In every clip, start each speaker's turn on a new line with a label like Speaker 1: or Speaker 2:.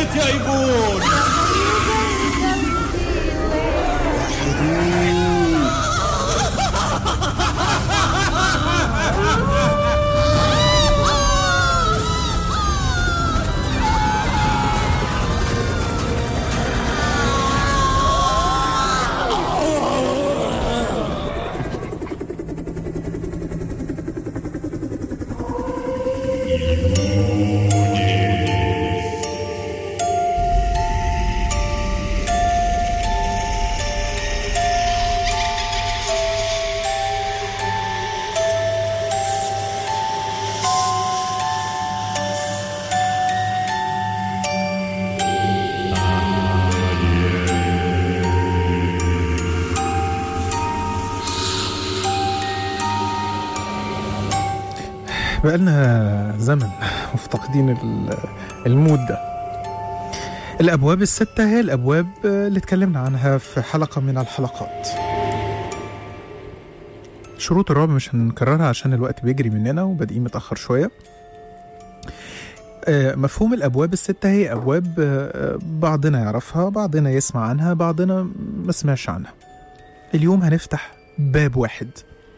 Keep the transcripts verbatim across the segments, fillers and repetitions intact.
Speaker 1: الحياة يا ايبون.
Speaker 2: بقالنا زمن مفتقدين المود ده. الأبواب الستة هي الأبواب اللي اتكلمنا عنها في حلقة من الحلقات. شروط الرعب مش هنكررها عشان الوقت بيجري مننا وبادئين متأخر شوية. مفهوم الأبواب الستة هي أبواب بعضنا يعرفها، بعضنا يسمع عنها، بعضنا ما سمعش عنها. اليوم هنفتح باب واحد،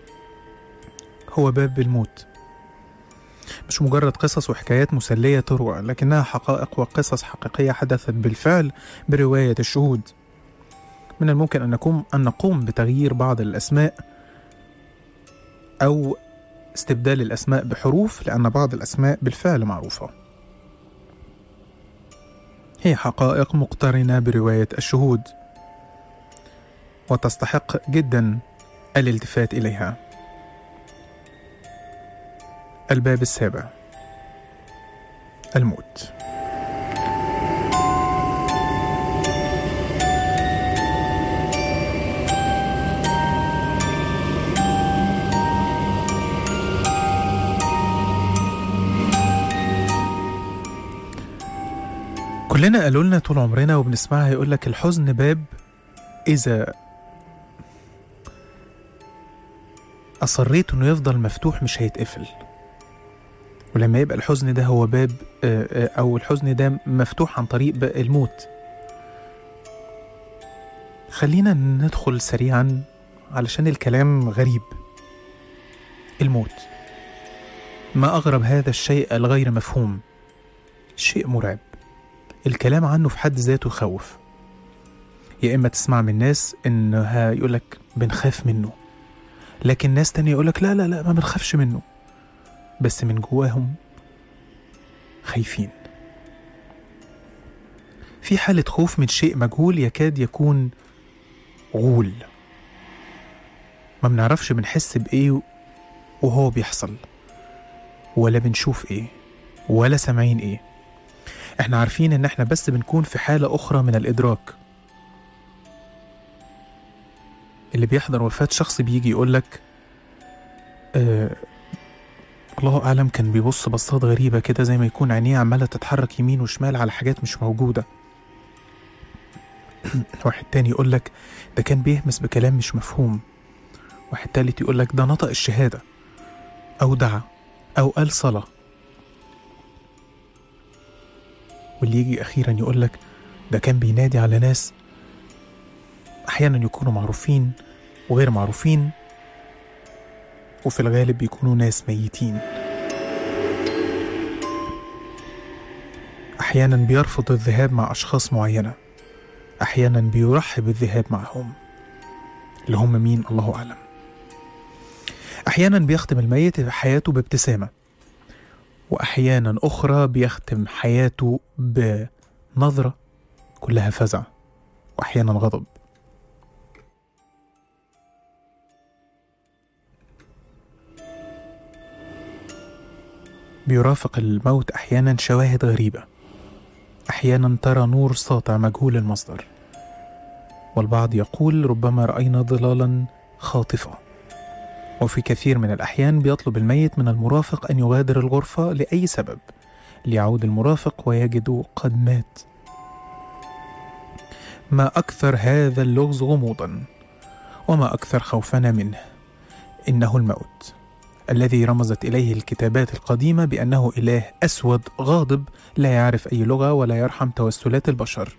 Speaker 2: هو باب الموت. مش مجرد قصص وحكايات مسلية تروى، لكنها حقائق وقصص حقيقية حدثت بالفعل برواية الشهود. من الممكن أن نقوم, أن نقوم بتغيير بعض الأسماء أو استبدال الأسماء بحروف، لأن بعض الأسماء بالفعل معروفة. هي حقائق مقترنة برواية الشهود وتستحق جدا الالتفات إليها. الباب السابع، الموت. كلنا قالوا لنا طول عمرنا وبنسمعها، يقولك الحزن باب إذا أصريت إنه يفضل مفتوح مش هيتقفل. ولما يبقى الحزن ده هو باب أو الحزن ده مفتوح عن طريق الموت. خلينا ندخل سريعا علشان الكلام غريب. الموت، ما أغرب هذا الشيء الغير مفهوم، شيء مرعب. الكلام عنه في حد ذاته يخوف. يا إما تسمع من ناس إنها يقولك بنخاف منه، لكن ناس تانية يقولك لا لا لا ما بنخافش منه، بس من جواهم خايفين. في حالة خوف من شيء مجهول يكاد يكون غول، ما بنعرفش بنحس بإيه وهو بيحصل، ولا بنشوف إيه، ولا سامعين إيه. إحنا عارفين إن إحنا بس بنكون في حالة أخرى من الإدراك. اللي بيحضر وفاة شخص بيجي يقولك آه الله أعلم كان بيبص بصات غريبة كده، زي ما يكون عينيه عمالة تتحرك يمين وشمال على حاجات مش موجودة. واحد تاني يقولك ده كان بيهمس بكلام مش مفهوم. واحد تالت يقولك ده نطق الشهادة أو دعا أو قال صلاة. واللي يجي أخيرا يقولك ده كان بينادي على ناس أحيانا يكونوا معروفين وغير معروفين، وفي الغالب بيكونوا ناس ميتين. أحيانا بيرفض الذهاب مع أشخاص معينة، أحيانا بيرحب بالذهاب معهم، اللي هم مين الله أعلم. أحيانا بيختم الميت حياته بابتسامة، وأحيانا أخرى بيختم حياته بنظرة كلها فزع، وأحيانا غضب. بيرافق الموت أحيانا شواهد غريبة، أحيانا ترى نور ساطع مجهول المصدر، والبعض يقول ربما رأينا ظلالا خاطفة. وفي كثير من الأحيان بيطلب الميت من المرافق أن يغادر الغرفة لأي سبب، ليعود المرافق ويجده قد مات. ما أكثر هذا اللغز غموضا، وما أكثر خوفنا منه. إنه الموت، الذي رمزت إليه الكتابات القديمة بأنه إله أسود غاضب لا يعرف أي لغة ولا يرحم توسلات البشر،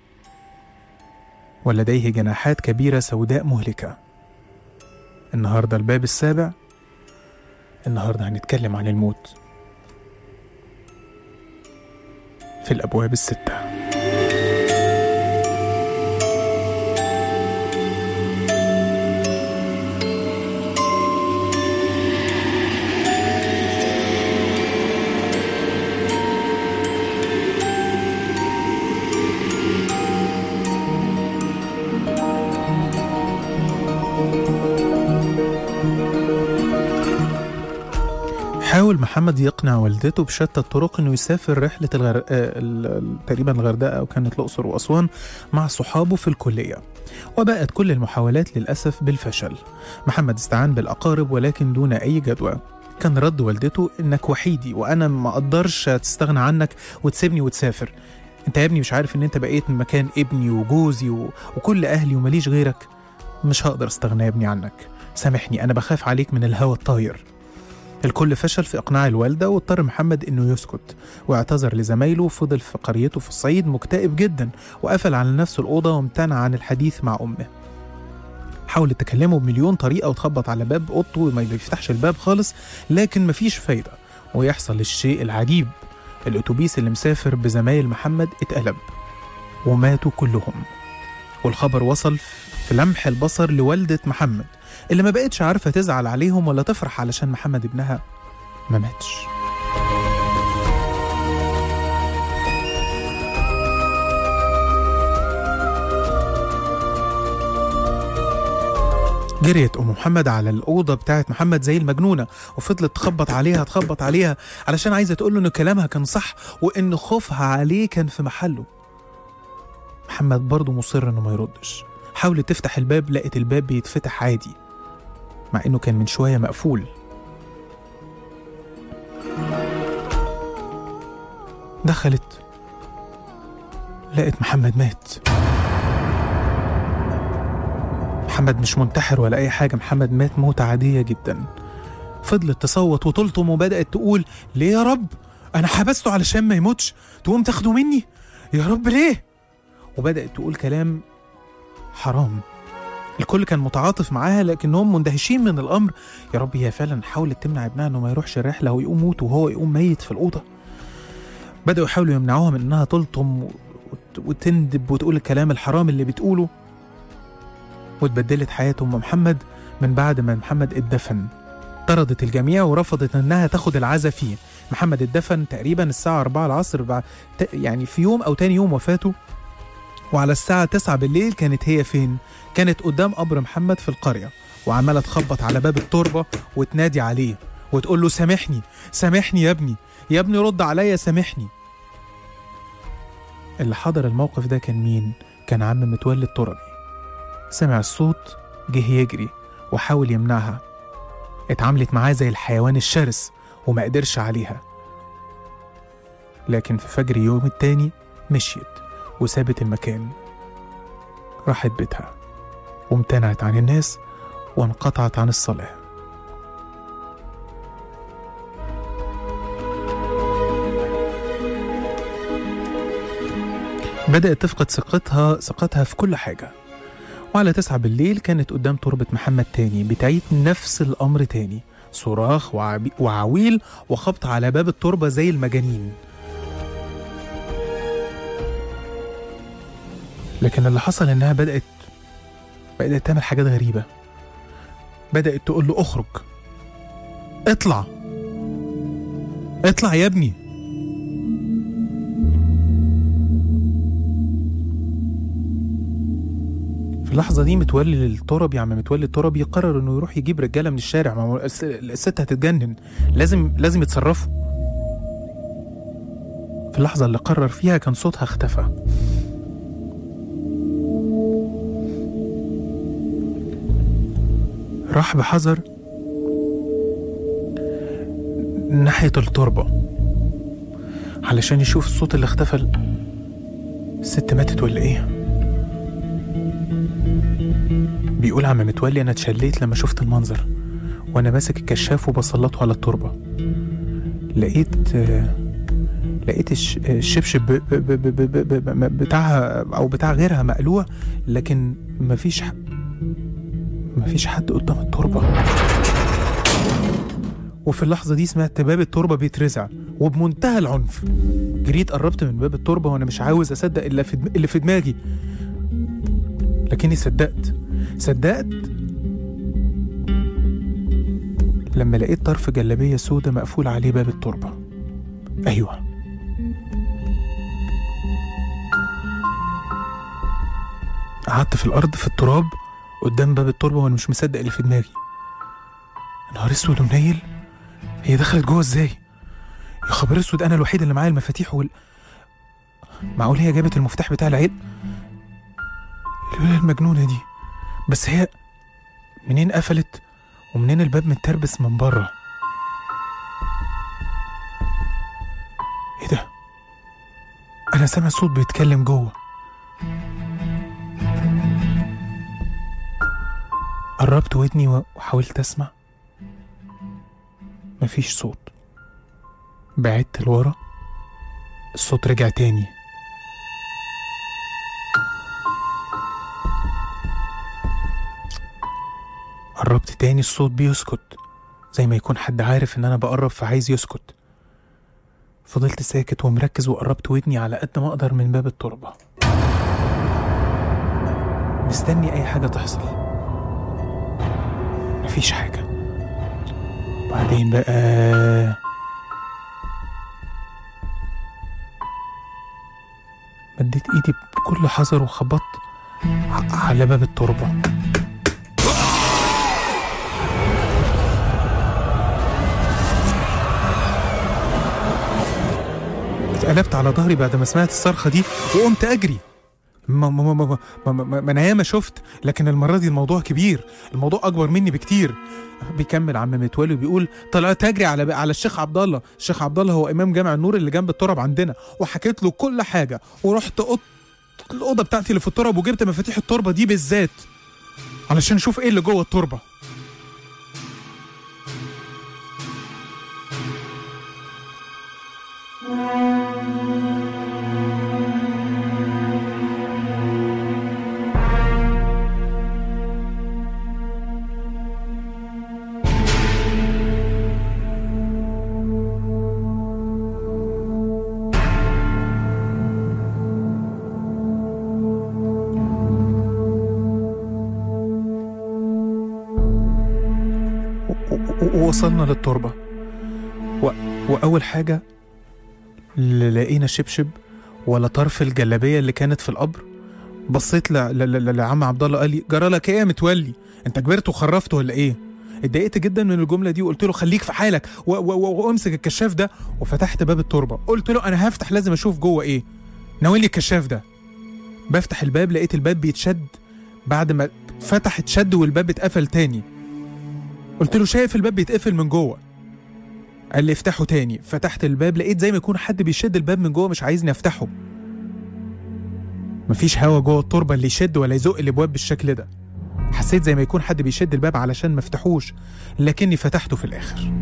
Speaker 2: ولديه جناحات كبيرة سوداء مهلكة. النهاردة الباب السابع، النهاردة هنتكلم عن الموت في الأبواب الستة. حاول محمد يقنع والدته بشتى الطرق انه يسافر رحله الغر... آه... تقريبا الغردقه او كانت الاقصر واسوان مع صحابه في الكليه، وباءت كل المحاولات للاسف بالفشل. محمد استعان بالاقارب ولكن دون اي جدوى. كان رد والدته انك وحيدي وانا ما اقدرش تستغنى عنك وتسيبني وتسافر. انت يا ابني مش عارف ان انت بقيت مكان ابني وجوزي و... وكل اهلي ومليش غيرك. مش هقدر استغنى يا ابني عنك، سامحني انا بخاف عليك من الهوى الطاير. الكل فشل في إقناع الوالدة، واضطر محمد إنه يسكت واعتذر لزمايله، وفضل في قريته في الصعيد مكتئب جدا، وقفل على نفسه الأوضة وامتنع عن الحديث مع أمه. حاولت تكلمه بمليون طريقة وتخبط على باب أوضته وما بيفتحش الباب خالص، لكن مفيش فايدة. ويحصل الشيء العجيب، الأتوبيس اللي مسافر بزمايل محمد اتقلب وماتوا كلهم. والخبر وصل في لمح البصر لوالدة محمد اللي ما بقتش عارفة تزعل عليهم ولا تفرح علشان محمد ابنها ما ماتش. جريت أم محمد على الأوضة بتاعت محمد زي المجنونة، وفضلت تخبط عليها تخبط عليها علشان عايزة تقوله إن كلامها كان صح وإن خوفها عليه كان في محله. محمد برضه مصر إنه ما يردش. حاولت تفتح الباب، لقت الباب بيتفتح عادي مع إنه كان من شوية مقفول. دخلت لقت محمد مات. محمد مش منتحر ولا أي حاجة، محمد مات موتة عادية جدا. فضلت تصوت وتلطم وبدأت تقول ليه يا رب؟ أنا حبسته علشان ما يموتش، تقوم تاخده مني؟ يا رب ليه؟ وبدأت تقول كلام حرام. الكل كان متعاطف معاها لكنهم مندهشين من الأمر. يا رب هي فعلا حاولت تمنع ابنها إنه ما يروحش الرحلة ويقوم موت وهو يقوم ميت في الأوضة. بدأوا يحاولوا يمنعوها من إنها تلطم وتندب وتقول الكلام الحرام اللي بتقوله. واتبدلت حياة أم محمد من بعد ما محمد اتدفن. طردت الجميع ورفضت إنها تاخد العزا فيه. محمد اتدفن تقريبا الساعة أربعة العصر بعد يعني في يوم أو تاني يوم وفاته، وعلى الساعة تسعة بالليل كانت هي فين؟ كانت قدام قبر محمد في القرية، وعمالة تخبط على باب التربة وتنادي عليه وتقول له سامحني سامحني يا ابني، يا ابني رد عليا سامحني. اللي حضر الموقف ده كان مين؟ كان عم متولي التربي. سمع الصوت جه يجري وحاول يمنعها. اتعاملت معاه زي الحيوان الشرس وما قدرش عليها. لكن في فجر يوم التاني مشيت وسابت المكان، راحت بيتها وامتنعت عن الناس وانقطعت عن الصلاة. بدأت تفقد ثقتها ثقتها في كل حاجة. وعلى تسعة بالليل كانت قدام تربة محمد تاني بتعيد نفس الأمر تاني، صراخ وعويل وخبط على باب التربة زي المجانين. لكن اللي حصل إنها بدأت بدأت تعمل حاجات غريبة. بدأت تقول له اخرج، اطلع اطلع يا ابني. في اللحظة دي متولي التربي عم متولي التربي يقرر انه يروح يجيب رجالة من الشارع. ما هو الست هتتجنن، لازم لازم يتصرفوا. في اللحظة اللي قرر فيها كان صوتها اختفى. راح بحذر ناحية التربة علشان يشوف الصوت اللي اختفى. الست ماتت ولا ايه؟ بيقول عم متولي انا اتشليت لما شفت المنظر، وانا ماسك الكشاف وبسلطه على التربه. لقيت لقيت الشبشب بتاعها او بتاع غيرها مقلوع، لكن مفيش ح... مفيش حد قدام التربه. وفي اللحظه دي سمعت باب التربه بيترزع وبمنتهى العنف. جريت قربت من باب التربه وانا مش عاوز اصدق اللي في اللي في دماغي، لكني صدقت صدقت لما لقيت طرف جلابيه سودة مقفول عليه باب التربه. ايوه، قعدت في الارض في التراب قدام باب التربه وانا مش مصدق اللي في دماغي. نهار اسود ومنيل، هي دخلت جوه ازاي؟ يا خبر اسود، انا الوحيد اللي معايا المفاتيح وال... معقول هي جابت المفتاح بتاع العيل؟ الولايه المجنونه دي. بس هي منين قفلت ومنين الباب متربس من بره؟ ايه ده؟ انا سامع صوت بيتكلم جوه. قربت ودني وحاولت اسمع، مفيش صوت. بعدت لورا، الصوت رجع تاني. قربت تاني، الصوت بيسكت زي ما يكون حد عارف ان انا بقرب فعايز يسكت. فضلت ساكت ومركز وقربت ودني على قد ما اقدر من باب التربة، مستني اي حاجة تحصل. مفيش حاجة. بعدين بقى مديت ايدي بكل حذر وخبطت على باب التربة. اتقلبت على ظهري بعد ما سمعت الصرخة دي وقمت اجري. ما ما ما ما ما ما انا ياما شفت، لكن المرة دي الموضوع كبير، الموضوع اكبر مني بكتير. بيكمل عم متولي وبيقول: طلعت اجري على على الشيخ عبد الله. الشيخ عبد الله هو امام جامع النور اللي جنب التراب عندنا، وحكيت له كل حاجه، ورحت أوض... الاوضه بتاعتي اللي في التراب، وجبت مفاتيح التربه دي بالذات علشان اشوف ايه اللي جوه التربه. ووصلنا للتربة و... وأول حاجة لقينا شبشب ولا طرف الجلابية اللي كانت في القبر. بصيت ل... ل... ل... لعم عبد الله، قال لي: جرالك ايه يا متولي؟ انت كبرت وخرفت ولا ايه؟ اتضايقت جدا من الجملة دي وقلت له: خليك في حالك و... و... وامسك الكشاف ده. وفتحت باب التربة، قلت له: انا هفتح، لازم اشوف جوه ايه، ناولي الكشاف ده. بفتح الباب، لقيت الباب بيتشد، بعد ما فتح اتشد والباب اتقفل تاني. قلت له: شايف الباب بيتقفل من جوه؟ قال لي: افتحه تاني. فتحت الباب، لقيت زي ما يكون حد بيشد الباب من جوه، مش عايزني افتحه. مفيش هوا جوه التربه اللي يشد ولا يزق الابواب بالشكل ده. حسيت زي ما يكون حد بيشد الباب علشان ما افتحوش، لكني فتحته في الاخر.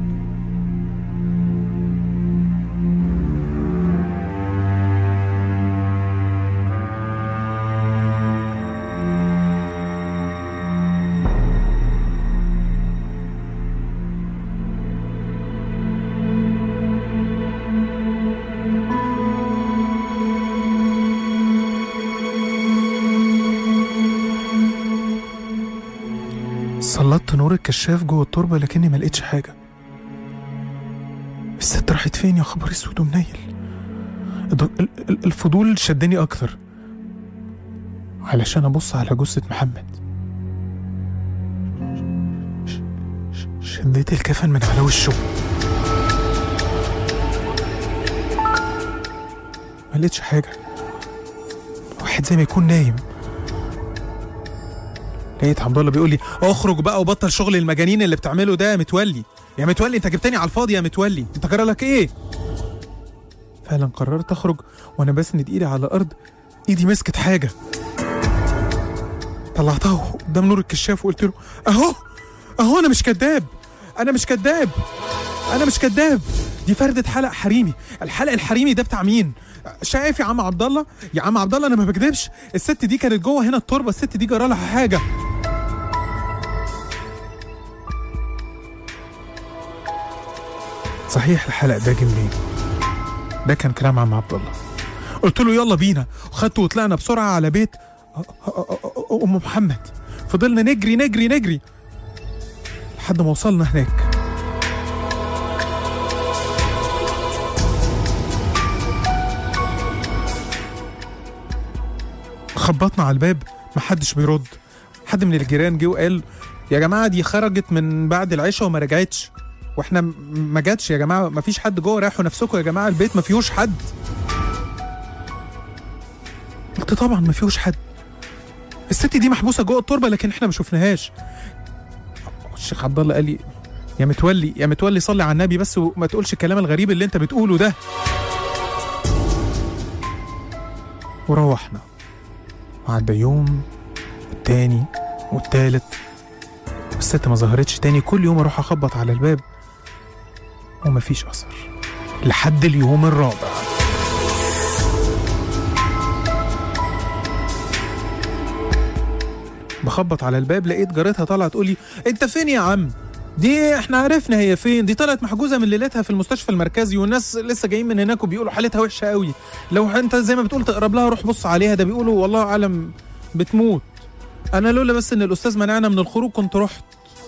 Speaker 2: سلطت نور الكشاف جوه التربة، لكني ما لقيتش حاجة. الست راحت فين يا خبر اسود ومنيل؟ الفضول شدني اكتر علشان ابص على جثة محمد. شديت الكفن من على وشه، ما لقيتش حاجة. واحد زي ما يكون نايم. لقيت عبد الله بيقول لي: اخرج بقى وبطل شغل المجانين اللي بتعمله ده يا متولي. يا متولي انت جبتني على الفاضي يا متولي، انت جرى لك ايه؟ فعلا قررت اخرج وانا بسند ايدي على الارض، ايدي مسكت حاجه. طلعتها قدام نور الكشاف وقلت له: اهو اهو انا مش كداب، انا مش كداب، انا مش كداب، دي فردة حلق حريمي. الحلق الحريمي ده بتاع مين؟ شايف يا عم عبد الله؟ يا عم عبد الله انا ما بكدبش، الست دي كانت جوه هنا التربه، الست دي جرى لها حاجه. صحيح الحلق ده جه منين؟ ده كان كلام عم عبد الله. قلت له يلا بينا، وخدته وطلعنا بسرعه على بيت ام محمد. فضلنا نجري نجري نجري لحد ما وصلنا هناك. خبطنا على الباب، محدش بيرد. حد من الجيران جه وقال يا جماعه دي خرجت من بعد العشاء وما رجعتش، واحنا ما جاتش يا جماعه، ما فيش حد جوه، ريحوا نفسكم يا جماعه، البيت ما فيهوش حد. قلت طبعا ما فيهوش حد، الست دي محبوسه جوه التربه لكن احنا ما شفناهاش. الشيخ عبد الله قال لي يا متولي يا متولي صلي على النبي بس وما تقولش الكلام الغريب اللي انت بتقوله ده. وروحنا، وعدى يوم والتاني والتالت والست ما ظهرتش تاني. كل يوم اروح اخبط على الباب ومفيش اثر لحد اليوم الرابع. بخبط على الباب لقيت جارتها طالعه تقول لي انت فين يا عم؟ دي احنا عرفنا هي فين، دي طلعت محجوزه من ليلتها في المستشفى المركزي والناس لسه جايين من هناك وبيقولوا حالتها وحشه قوي، لو انت زي ما بتقول تقرب لها روح بص عليها، ده بيقولوا والله اعلم بتموت. انا لولا بس ان الاستاذ منعنا من الخروج كنت رحت.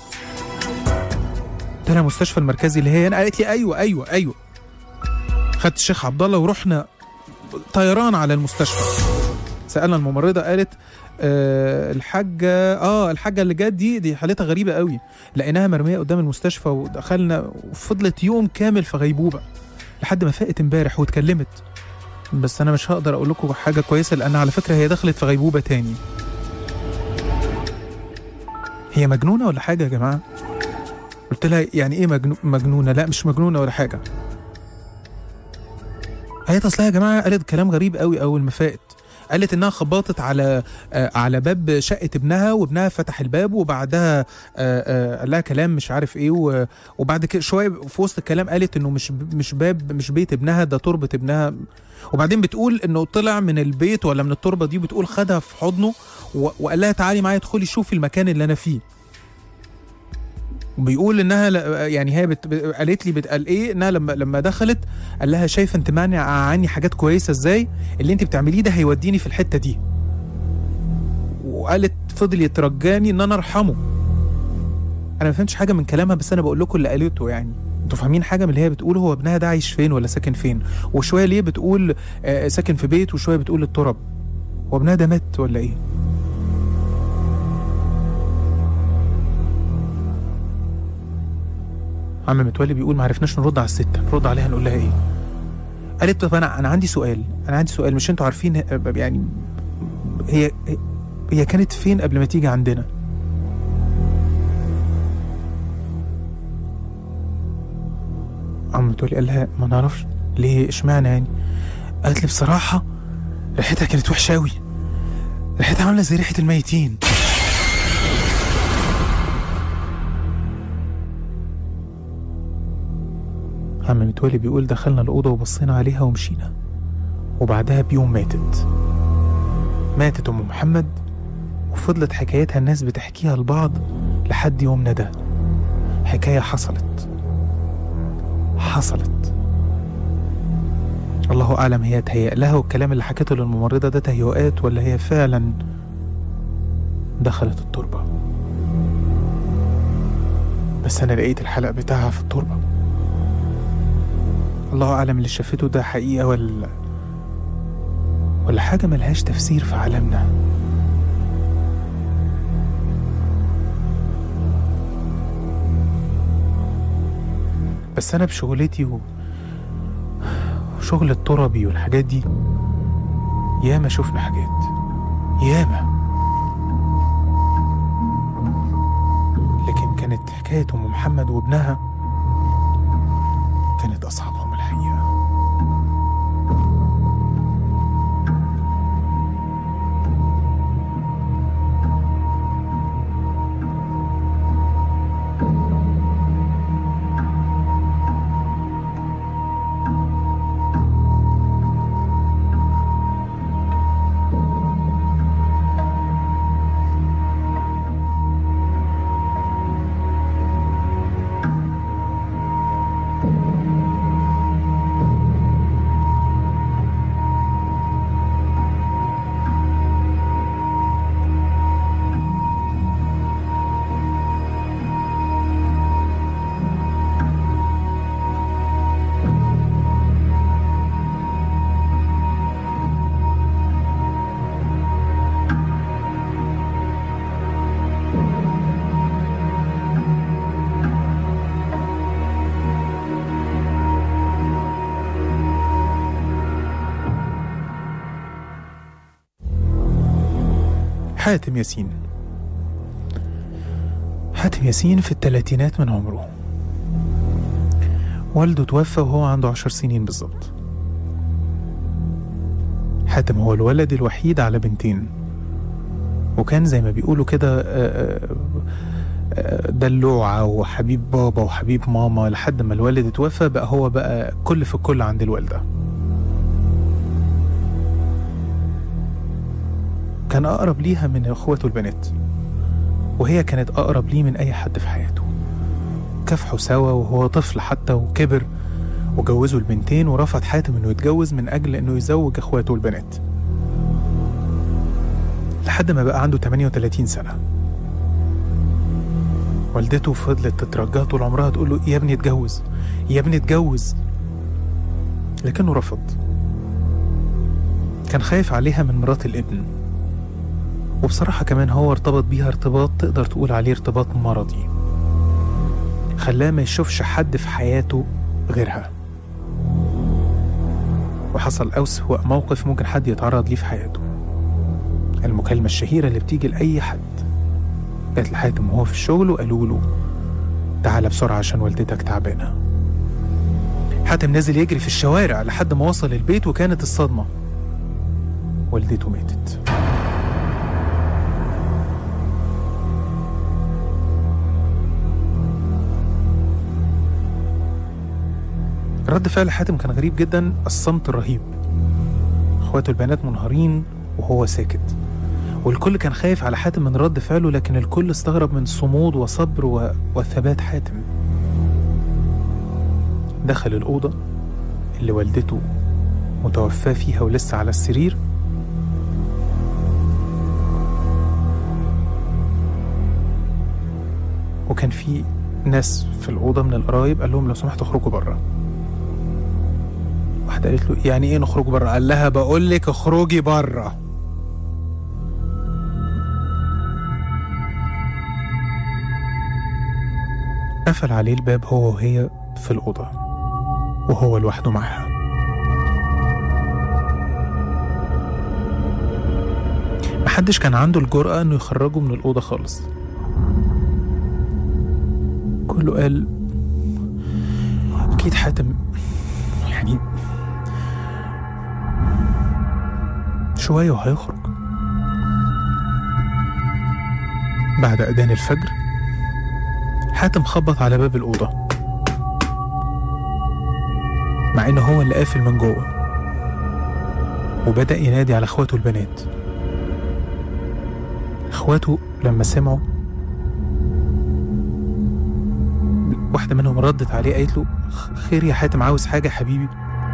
Speaker 2: قلت لها المستشفى المركزي اللي هي هنا؟ قالت لي ايوه ايوه ايوه. خدت الشيخ عبد الله ورحنا طيران على المستشفى. سالنا الممرضه، قالت أه الحاجه اه الحاجه اللي جت دي دي حالتها غريبه قوي، لقيناها مرميه قدام المستشفى ودخلنا وفضلت يوم كامل في غيبوبه لحد ما فاقت امبارح واتكلمت، بس انا مش هقدر اقول لكم حاجه كويسه لان على فكره هي دخلت في غيبوبه تاني. هي مجنونه ولا حاجه يا جماعه؟ قلت لها يعني ايه مجنو... مجنونه؟ لا مش مجنونه ولا حاجه. قالت اصلها يا جماعه، قالت كلام غريب قوي اول ما فاقت. قالت انها خبطت على آه على باب شقه ابنها وابنها فتح الباب وبعدها آه آه قال لها كلام مش عارف ايه، وبعد كده شويه في وسط الكلام قالت انه مش مش باب مش بيت ابنها، ده تربه ابنها. وبعدين بتقول انه طلع من البيت ولا من التربه دي، بتقول خدها في حضنه وقال لها تعالي معايا ادخلي شوفي المكان اللي انا فيه. وبيقول انها يعني هي بت... قالت لي بتقال ايه انها لما لما دخلت قال لها شايفه انت مانع عني حاجات كويسه ازاي، اللي انت بتعمليه ده هيوديني في الحته دي. وقالت فضل يترجاني ان انا ارحمه. انا ما فهمتش حاجه من كلامها بس انا بقول لكم اللي قالته، يعني انتوا فاهمين حاجه من اللي هي بتقوله؟ هو ابنها ده عايش فين ولا ساكن فين؟ وشويه ليه بتقول آه ساكن في بيت وشويه بتقول التراب. هو ابنها ده مات ولا ايه؟ عم متولي بيقول ما عرفناش نرد على الست، نرد عليها نقول لها ايه؟ قالت طب انا انا عندي سؤال، انا عندي سؤال، مش انتوا عارفين يعني هي هي كانت فين قبل ما تيجي عندنا؟ عم متولي قال لها ما نعرفش. ليه اشمعنى يعني؟ قالت لي بصراحه ريحتها كانت وحشه قوي، ريحتها عامله زي ريحه الميتين. عم متولي بيقول دخلنا الأوضة وبصينا عليها ومشينا، وبعدها بيوم ماتت ماتت أم محمد، وفضلت حكايتها الناس بتحكيها لبعض لحد يومنا ده. حكاية حصلت حصلت الله أعلم هي تهيأ لها والكلام اللي حكته للممرضة ده تهيؤات ولا هي فعلا دخلت التربة. بس أنا لقيت الحلق بتاعها في التربة. الله أعلم اللي شافته ده حقيقة ولا ولا حاجة ملهاش تفسير في عالمنا. بس أنا بشغلتي و... وشغل التربي والحاجات دي ياما شفنا حاجات ياما، لكن كانت حكاية أم محمد وابنها كانت أصعبهم الحقيقة. حاتم ياسين. حاتم ياسين في الثلاثينات من عمره. والده توفى وهو عنده عشر سنين بالظبط. حاتم هو الولد الوحيد على بنتين، وكان زي ما بيقولوا كده دلوعة وحبيب بابا وحبيب ماما، لحد ما الوالد اتوفى بقى هو بقى كل في كل عند الوالدة. كان أقرب ليها من أخواته البنات، وهي كانت أقرب ليه من أي حد في حياته. كافحوا سوا وهو طفل حتى، وكبر وجوزوا البنتين، ورفض حاتم إنه يتجوز من أجل إنه يزوج أخواته البنات، لحد ما بقى عنده ثمانية وثلاثين سنة. والدته فضلت تترجاه طول عمرها تقول له يا ابني اتجوز، يا ابني اتجوز، لكنه رفض. كان خايف عليها من مرات الابن، وبصراحة كمان هو ارتبط بيها ارتباط تقدر تقول عليه ارتباط مرضي، خلاه ما يشوفش حد في حياته غيرها. وحصل أسوأ موقف ممكن حد يتعرض ليه في حياته، المكالمة الشهيرة اللي بتيجي لأي حد. جات لحاتم وهو في الشغل وقالوا له تعالى بسرعة عشان والدتك تعبانة. حاتم نزل يجري في الشوارع لحد ما وصل البيت، وكانت الصدمة والدته ماتت. رد فعل حاتم كان غريب جدا، الصمت الرهيب. اخواته البنات منهارين وهو ساكت، والكل كان خايف على حاتم من رد فعله، لكن الكل استغرب من صمود وصبر و... وثبات حاتم. دخل الأوضة اللي والدته متوفاه فيها ولسه على السرير، وكان في ناس في الأوضة من القرايب، قال لهم لو سمحتوا اخرجوا بره. واحدة قالت له يعني ايه نخرج بره؟ قال لها بقول لك اخرجي بره. قفل عليه الباب هو وهي في الأوضة، وهو لوحده معها. محدش كان عنده الجرأة انه يخرجه من الأوضة خالص. كله قال أكيد حاتم يعني شوية وهيخرج. بعد أذان الفجر حاتم خبط على باب الأوضة، مع إنه هو اللي قافل من جوه، وبدأ ينادي على إخواته البنات. إخواته لما سمعوا، واحدة منهم ردت عليه قالت له خير يا حاتم، عاوز حاجة حبيبي؟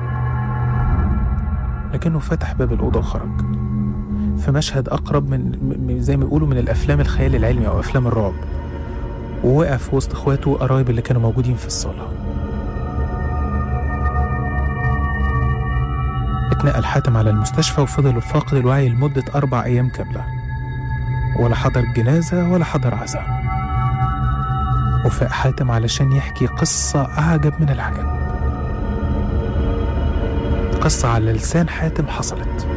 Speaker 2: لكنه فتح باب الأوضة وخرج في مشهد أقرب من زي ما بيقولوا من الأفلام الخيال العلمي أو أفلام الرعب، ووقع في وسط إخواته وقرايب اللي كانوا موجودين في الصالة. اتنقل حاتم على المستشفى وفضل فاقد الوعي لمدة أربع أيام كاملة، ولا حضر جنازة ولا حضر عزاء. وفاق حاتم علشان يحكي قصة أعجب من العجب، قصة على لسان حاتم حصلت.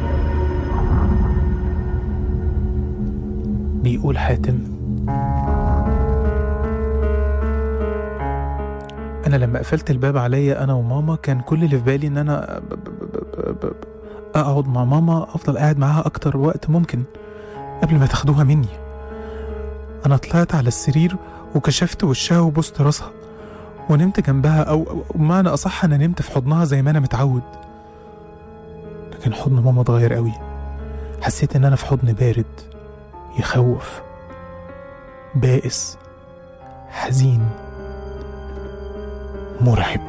Speaker 2: بيقول حاتم أنا لما قفلت الباب عليا أنا وماما، كان كل اللي في بالي إن أنا أقعد مع ماما، أفضل قاعد معاها أكتر وقت ممكن قبل ما تاخدوها مني. أنا طلعت على السرير وكشفت وشها وبوست راسها ونمت جنبها، أو بمعنى أصح أنا نمت في حضنها زي ما أنا متعود. لكن حضن ماما اتغير قوي، حسيت إن أنا في حضن بارد يخوف، بائس، حزين، مرعب.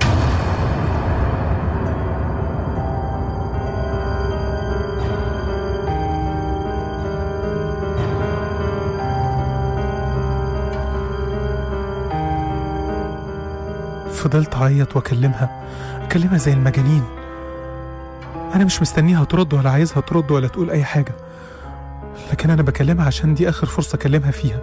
Speaker 2: فضلت أعيط وأكلمها أكلمها زي المجانين. أنا مش مستنيها ترد ولا عايزها ترد ولا تقول أي حاجة، لكن أنا بكلمها عشان دي آخر فرصة أكلمها فيها.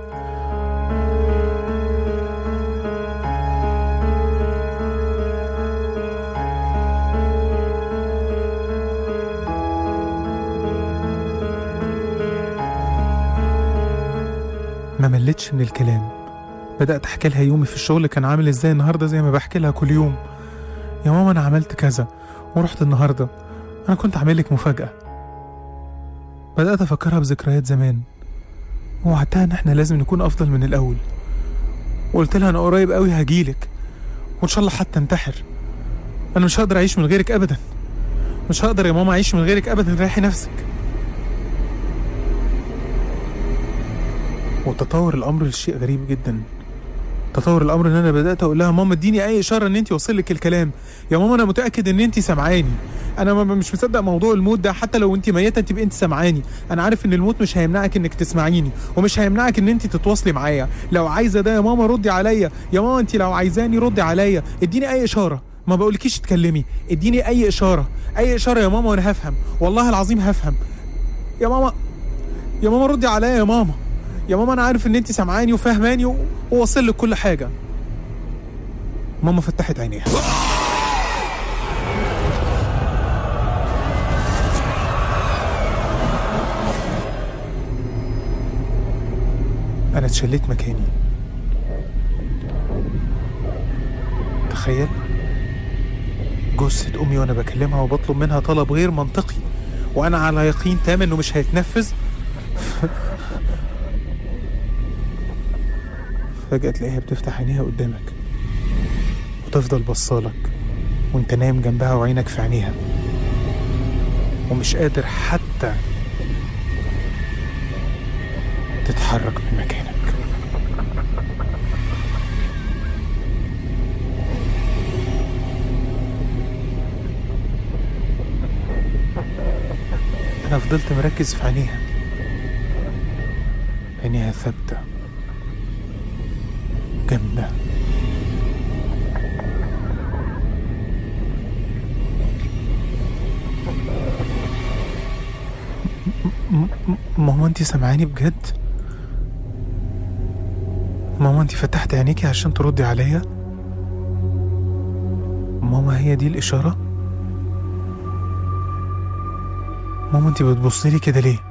Speaker 2: ملتش من الكلام. بدأت أحكي لها يومي في الشغل كان عامل إزاي النهاردة زي ما بحكي لها كل يوم. يا ماما أنا عملت كذا ورحت النهاردة، أنا كنت عامل لك مفاجأة. بدأت أفكرها بذكريات زمان ووعدتها إن إحنا لازم نكون أفضل من الأول، وقلت لها أنا قريب قوي هجيلك وإن شاء الله حتى انتحر. أنا مش هقدر أعيش من غيرك أبدا، مش هقدر يا ماما أعيش من غيرك أبدا، ريحي نفسك. وتطور الأمر لشيء غريب جدا. تطور الأمر إن أنا بدأت أقول لها ماما اديني أي إشارة إن أنت وصلك الكلام. يا ماما أنا متأكد إن أنت سامعاني، أنا مش مصدق موضوع الموت ده، حتى لو أنت ميتة تبقى أنت سامعاني. أنا عارف إن الموت مش هيمنعك إنك تسمعيني ومش هيمنعك إن أنت تتواصلي معايا. لو عايزة ده يا ماما ردي عليا، يا ماما أنت لو عايزاني ردي عليا، اديني أي إشارة. ما بقولكيش تكلمي، اديني أي إشارة، أي إشارة يا ماما وأنا هفهم، والله العظيم هفهم. يا ماما يا ماما ردي عليا يا ماما، يا ماما أنا عارف إن أنت سامعاني وفاهماني وواصل لك كل حاجة. ماما فتحت عينيها. أنا اتشليت مكاني. تخيل جثة أمي وأنا بكلمها وبطلب منها طلب غير منطقي وأنا على يقين تام إنه مش هيتنفذ. فجأة تلاقيها بتفتح عينيها قدامك وتفضل بصالك وانت نايم جنبها وعينك في عينيها ومش قادر حتى تتحرك من مكانك. أنا فضلت مركز في عينيها، عينيها ثابتة جامدة. ماما انتي سامعاني بجد؟ ماما انتي فتحت عينيكي عشان تردي عليا؟ ماما هي دي الإشارة؟ ماما انتي بتبصيلي كده ليه؟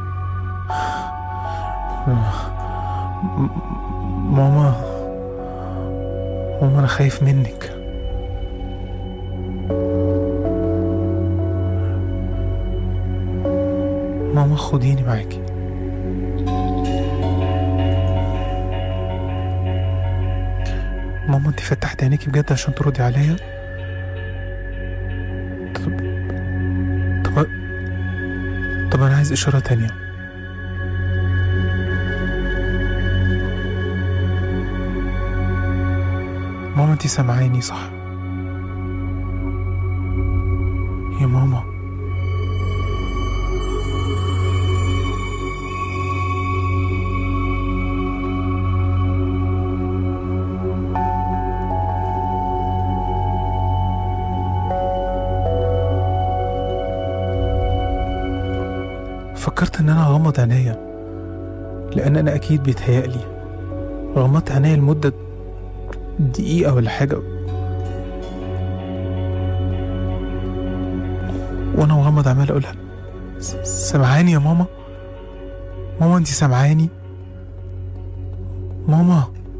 Speaker 2: ماما ماما أنا خايف منك. ماما خديني معاكي. ماما انت فتحت عينيكي بجد عشان تردي عليا؟ طب طب طب انا عايز اشارة تانية. ماما انت سامعاني صح؟ يا ماما فكرت ان انا اغمض عينيا لان انا اكيد بيتهيألي. غمضت عينيا لمدة دقيقة ولا حاجة وانا مغمض عمال اقولها سامعاني يا ماما؟ ماما انتي سامعاني؟ ماما.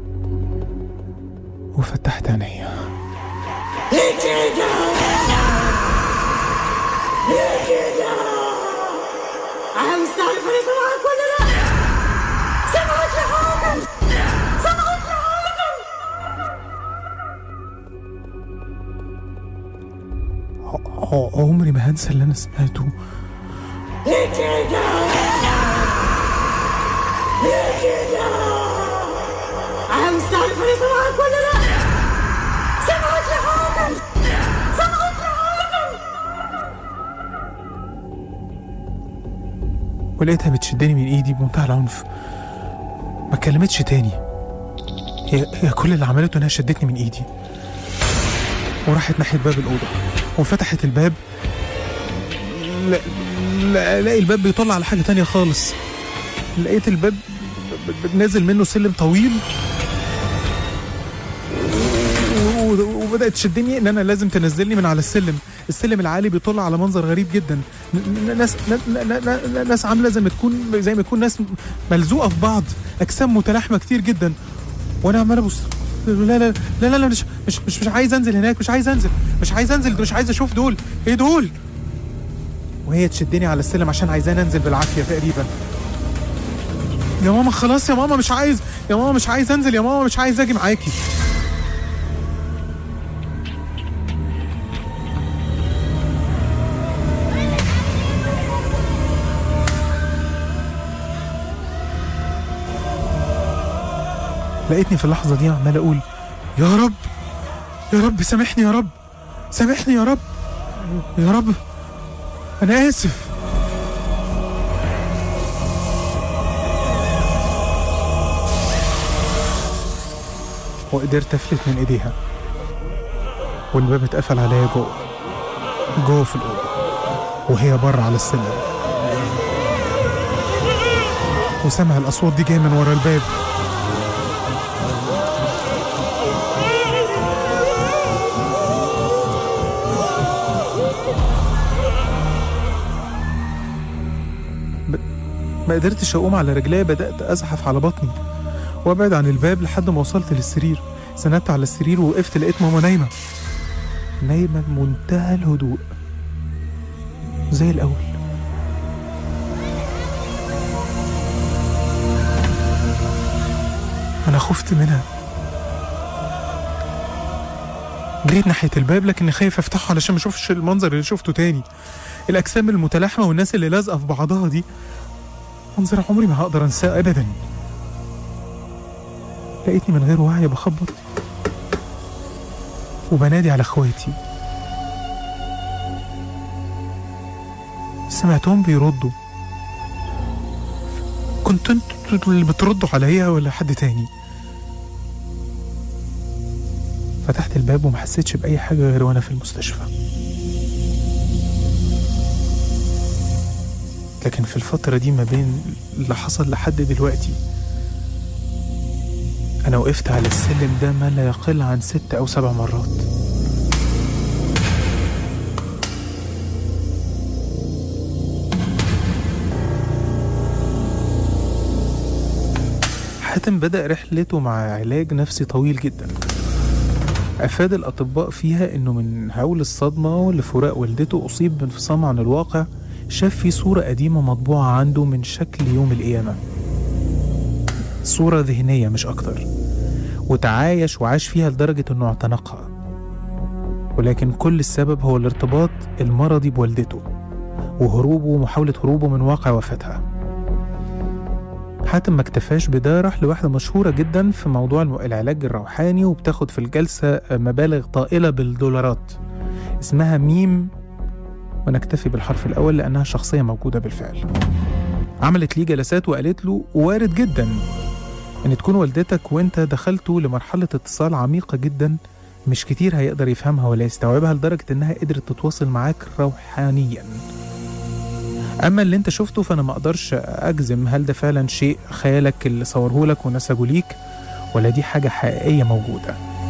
Speaker 2: وفتحت عينيا.
Speaker 1: ليه كده؟ ليه كده؟ أنا مستعرف أنا سامعك ولا لأ؟ سامعك يا حاتم، سامعك يا حاتم.
Speaker 2: عمري ما هنسى اللي أنا سمعته.
Speaker 1: ليه كده؟ ليه كده؟ أنا مستعرف أنا سامعك ولا لأ؟ سامعك يا حاتم، سامعك يا حاتم.
Speaker 2: ولقيتها بتشدني من ايدي بمنتهى العنف. ما كلمتش تاني، هي, هي كل اللي عملته انها شدتني من ايدي وراحت ناحية باب الأوضة وفتحت الباب. لا لا الاقي الباب بيطلع على حاجة تانية خالص. لقيت الباب نازل منه سلم طويل وبدأت تشدني إن أنا لازم تنزلني من على السلم. السلم العالي بيطل على منظر غريب جدا، ناس ناس عاملة زي ما تكون زي ما يكون ناس ملزوقة في بعض، أجسام متلاحمة كتير جدا. وأنا عمال أبص، لا لا لا لا لا مش مش مش, مش عايز أنزل هناك، مش عايز أنزل مش عايز أنزل مش عايز أشوف دول، إيه دول؟ وهي تشدني على السلم عشان عايزاني أنزل بالعافية تقريبا. يا ماما خلاص يا ماما مش عايز، يا ماما مش عايز أنزل، يا ماما مش عايز أجي معاكي. لقيتني في اللحظة دي عمال أقول يا رب يا رب سامحني يا رب سامحني يا رب يا رب أنا آسف. وقدرت أفلت من إيديها والباب اتقفل عليا جوه جوه في الأوضة وهي بره على السلم، وسمع الأصوات دي جاية من ورا الباب. ما قدرتش أقوم على رجلي، بدأت أزحف على بطني وأبعد عن الباب لحد ما وصلت للسرير. سندت على السرير ووقفت، لقيت ماما نايمة نايمة بمنتهى الهدوء زي الأول. أنا خفت منها، جريت ناحية الباب لكني خايف أفتحه علشان ما أشوفش المنظر اللي شفته تاني. الأجسام المتلاحمة والناس اللي لازقة في بعضها دي منظر عمري ما هقدر أنساه أبدا. لقيتني من غير وعي بخبط وبنادي على اخواتي، سمعتهم بيردوا. كنت انتوا اللي بتردوا عليا ولا حد تاني؟ فتحت الباب وما حسيتش بأي حاجة غير وانا في المستشفى. لكن في الفترة دي ما بين اللي حصل لحد دلوقتي أنا وقفت على السلم ده ما لا يقل عن ست أو سبع مرات. حاتم بدأ رحلته مع علاج نفسي طويل جدا. أفاد الأطباء فيها إنه من هول الصدمة لفراق والدته أصيب بانفصام عن الواقع، شاف في صورة قديمة مطبوعة عنده من شكل يوم القيامة، صورة ذهنية مش أكتر، وتعايش وعاش فيها لدرجة أنه اعتنقها. ولكن كل السبب هو الارتباط المرضي بوالدته وهروبه ومحاولة هروبه من واقع وفاتها. حاتم ما اكتفاش بده، راح لواحدة مشهورة جدا في موضوع العلاج الروحاني وبتاخد في الجلسة مبالغ طائلة بالدولارات، اسمها ميم، ونكتفي بالحرف الأول لأنها شخصية موجودة بالفعل. عملت ليه جلسات وقالت له وارد جدا ان تكون والدتك وانت دخلتوا لمرحلة اتصال عميقة جدا مش كتير هيقدر يفهمها ولا يستوعبها، لدرجة انها قدرت تتواصل معاك روحانيا. اما اللي انت شفته فانا ما اقدرش اجزم هل ده فعلا شيء خيالك اللي صوره لك ونسجه ليك ولا دي حاجة حقيقية موجودة.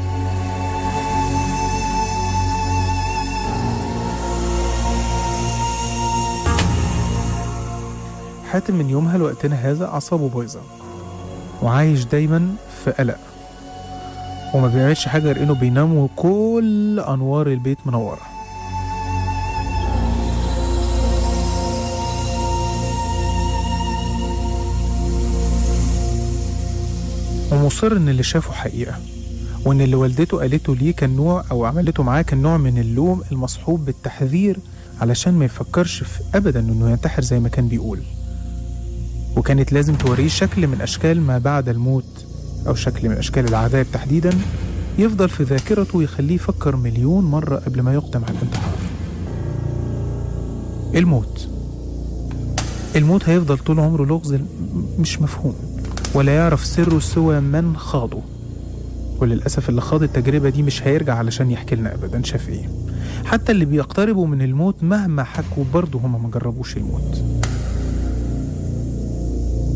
Speaker 2: حاتم من يومها لوقتنا هذا أعصابه بايظة وعايش دايما في قلق وما بيعملش حاجة غير إنه بينام وكل أنوار البيت منورة. ومصر إن اللي شافه حقيقة، وإن اللي والدته قالته ليه كان نوع أو عملته معاه كان نوع من اللوم المصحوب بالتحذير علشان ما يفكرش في أبدا إنه ينتحر زي ما كان بيقول. وكانت لازم توريه شكل من أشكال ما بعد الموت أو شكل من أشكال العذاب تحديدا يفضل في ذاكرته ويخليه يفكر مليون مرة قبل ما يقدم على الانتحار. الموت الموت هيفضل طول عمره لغز مش مفهوم ولا يعرف سره سوى من خاضه، وللأسف اللي خاض التجربة دي مش هيرجع علشان يحكي لنا أبدا شاف إيه. حتى اللي بيقتربوا من الموت مهما حكوا برضه هم ما جربوش الموت.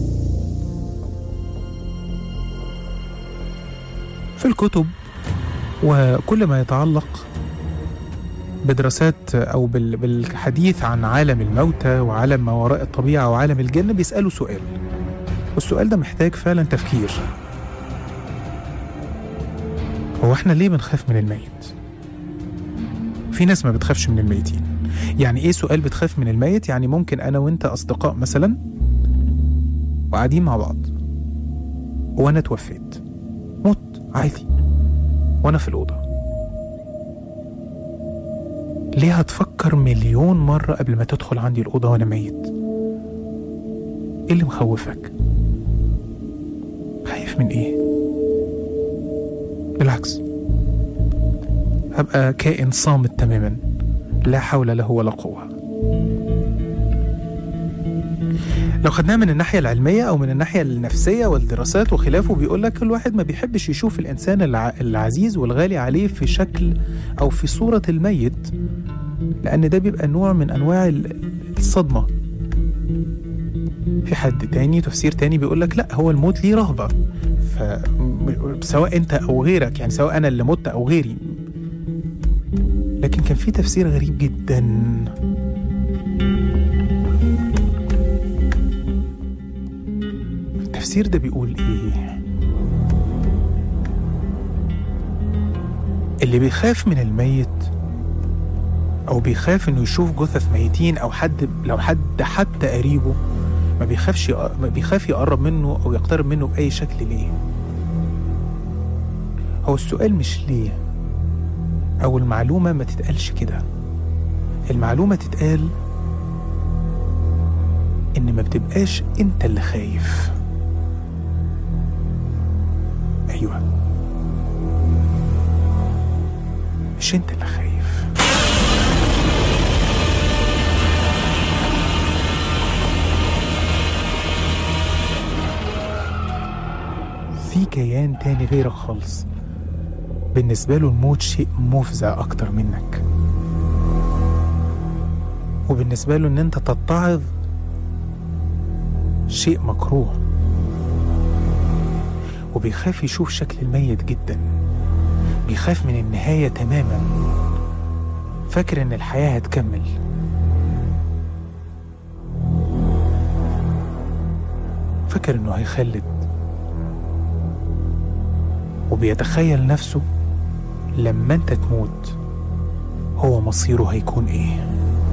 Speaker 2: في الكتب وكل ما يتعلق بدراسات أو بالحديث عن عالم الموتى وعالم ما وراء الطبيعة وعالم الجن بيسألوا سؤال، والسؤال ده محتاج فعلا تفكير. هو احنا ليه بنخاف من الميت؟ في ناس ما بتخافش من الميتين. يعني ايه سؤال بتخاف من الميت؟ يعني ممكن انا وانت اصدقاء مثلا وقاعدين مع بعض وانا توفيت، مت عادي وانا في الأوضة، ليه هتفكر مليون مرة قبل ما تدخل عندي الأوضة وانا ميت؟ ايه اللي مخوفك؟ خايف من ايه؟ بالعكس، هبقى كائن صامت تماما، لا حول له ولا قوة. لو خدناها من الناحية العلمية أو من الناحية النفسية والدراسات وخلافه، بيقولك الواحد ما بيحبش يشوف الإنسان الع... العزيز والغالي عليه في شكل أو في صورة الميت، لأن ده بيبقى نوع من أنواع الصدمة. في حد تاني تفسير تاني بيقولك لا، هو الموت ليه رهبة، سواء أنت أو غيرك، يعني سواء أنا اللي مت أو غيري. لكن كان في تفسير غريب جدا، التفسير ده بيقول ايه؟ اللي بيخاف من الميت او بيخاف انه يشوف جثث ميتين او حد، لو حد حتى قريبه، ما بيخافش ما بيخاف يقرب منه او يقترب منه باي شكل. ليه؟ هو السؤال مش ليه، او المعلومة ما تتقالش كده. المعلومة تتقال ان ما بتبقاش انت اللي خايف. ايوه، مش انت اللي خايف. في كيان تاني غيرك خالص، بالنسبة له الموت شيء مفزع أكتر منك، وبالنسبة له إن أنت تتعظ شيء مكروه، وبيخاف يشوف شكل الميت جدا، بيخاف من النهاية تماما، فاكر إن الحياة هتكمل. فاكر إنه هيخلد، وبيتخيل نفسه لما انت تموت هو مصيره هيكون ايه.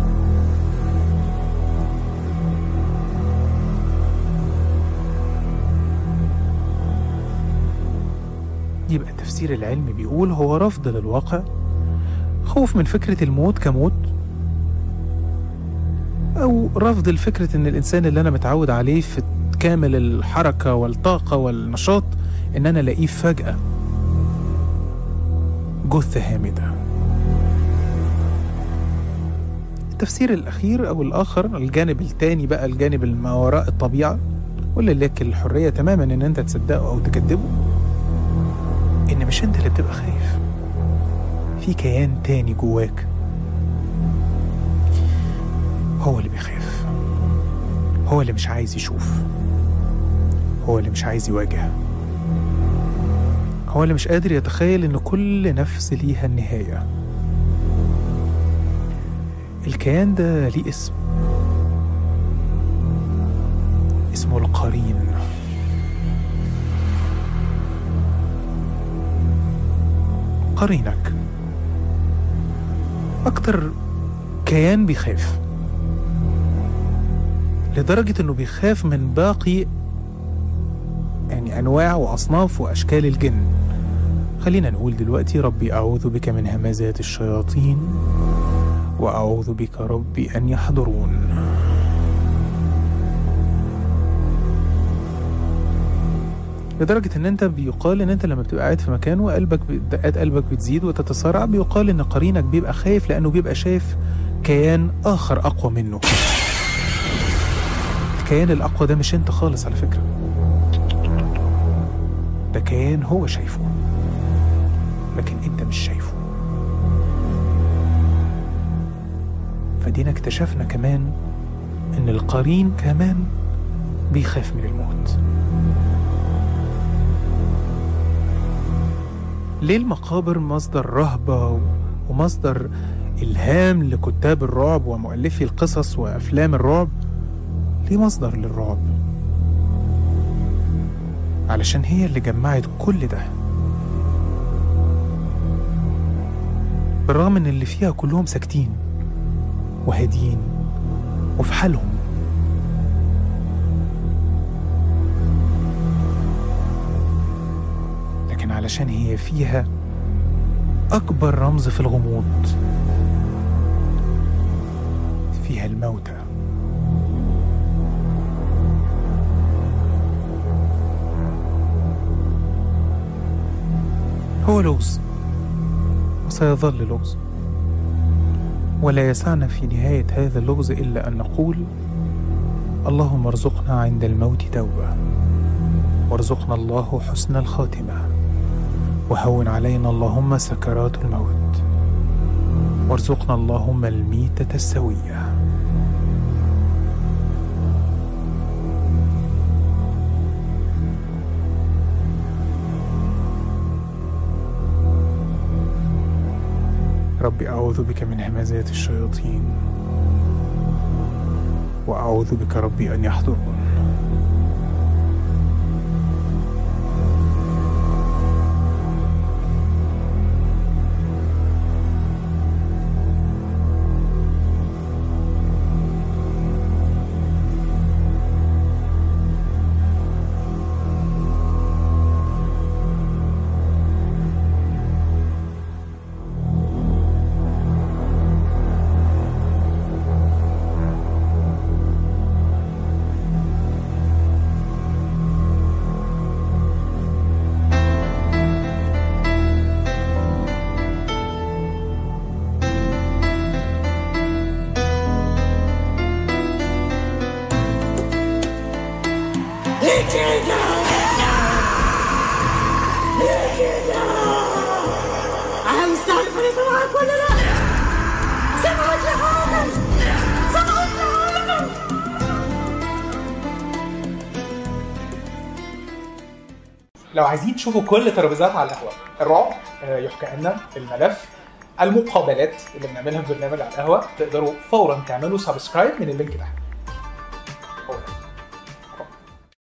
Speaker 2: يبقى التفسير العلمي بيقول هو رفض للواقع، خوف من فكرة الموت كموت، او رفض الفكرة ان الانسان اللي انا متعود عليه في كامل الحركة والطاقة والنشاط ان انا الاقيه فجأة جثة هامدة. التفسير الأخير أو الآخر، الجانب التاني بقى، الجانب ما وراء الطبيعة، واللي لك الحرية تماما إن أنت تصدقه أو تكذبه، إن مش أنت اللي بتبقى خايف، في كيان تاني جواك هو اللي بيخاف، هو اللي مش عايز يشوف، هو اللي مش عايز يواجه، هو اللي مش قادر يتخيل إن كل نفس ليها النهاية. الكيان ده ليه اسم، اسمه القرين. قرينك أكتر كيان بيخاف، لدرجة إنه بيخاف من باقي يعني أنواع وأصناف وأشكال الجن. خلينا نقول دلوقتي: ربي أعوذ بك من همزات الشياطين وأعوذ بك ربي أن يحضرون. لدرجة إن أنت بيقال إن أنت لما بتبقى قاعد في مكان وقلبك دقات قلبك بتزيد وتتسارع، بيقال إن قرينك بيبقى خايف لأنه بيبقى شايف كيان آخر أقوى منه. الكيان الأقوى ده مش أنت خالص على فكرة، ده كيان هو شايفه لكن أنت مش شايفه. فدينا اكتشفنا كمان إن القرين كمان بيخاف من الموت. ليه المقابر مصدر رهبة ومصدر إلهام لكتاب الرعب ومؤلفي القصص وأفلام الرعب؟ ليه مصدر للرعب؟ علشان هي اللي جمعت كل ده، بالرغم ان اللي فيها كلهم ساكتين وهادين وفي حالهم. لكن علشان هي فيها أكبر رمز في الغموض، فيها الموتى. هو لغز وسيظل لغز، ولا يسعنا في نهاية هذا اللغز إلا أن نقول: اللهم ارزقنا عند الموت توبة، وارزقنا الله حسن الخاتمة، وهون علينا اللهم سكرات الموت، وارزقنا اللهم الميتة السوية. ربي أعوذ بك من همزات الشياطين، وأعوذ بك ربي أن يحضرون.
Speaker 1: ليه كده؟ ليه كده؟ أنا مستعرفة سمعك ولا لا؟ سمعك يا حاتم، سمعك يا حاتم.
Speaker 2: لو عايزين تشوفوا كل ترابيزات على القهوة الرعب يحكى أن الملف المقابلات اللي بنعملها في برنامج على القهوة، تقدروا فورا تعملوا سبسكرايب من اللينك ده.